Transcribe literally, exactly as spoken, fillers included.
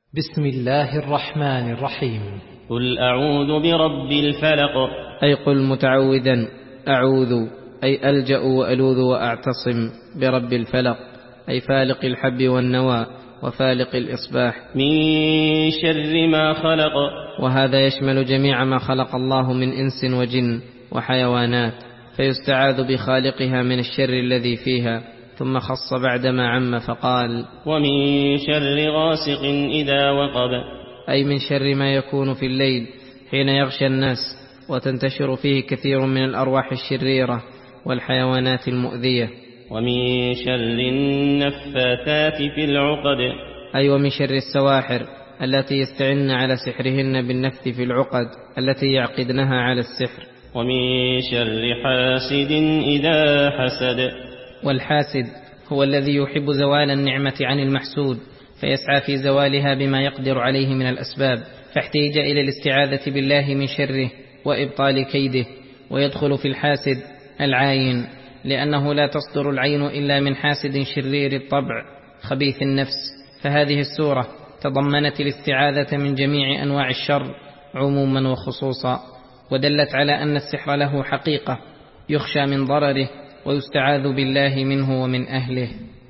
بسم الله الرحمن الرحيم. قل أعوذ برب الفلق. أي قل متعوذا أعوذ، أي ألجأ وألوذ وأعتصم برب الفلق، أي فالق الحب والنوى وفالق الإصباح، من شر ما خلق. وهذا يشمل جميع ما خلق الله من إنس وجن وحيوانات، فيستعاذ بخالقها من الشر الذي فيها، ثم خص بعدما عم فقال: ومن شر غاسق إذا وقب. أي من شر ما يكون في الليل حين يغشى الناس وتنتشر فيه كثير من الأرواح الشريرة والحيوانات المؤذية. ومن شر النفاثات في العقد. أي ومن شر السواحر التي يستعن على سحرهن بالنفث في العقد التي يعقدنها على السحر. ومن شر حاسد إذا حسد. والحاسد هو الذي يحب زوال النعمة عن المحسود، فيسعى في زوالها بما يقدر عليه من الأسباب، فاحتيج إلى الاستعاذة بالله من شره وإبطال كيده. ويدخل في الحاسد العاين، لأنه لا تصدر العين إلا من حاسد شرير الطبع خبيث النفس. فهذه السورة تضمنت الاستعاذة من جميع أنواع الشر عموما وخصوصا، ودلت على أن السحر له حقيقة يخشى من ضرره ويستعاذ بالله منه ومن أهله.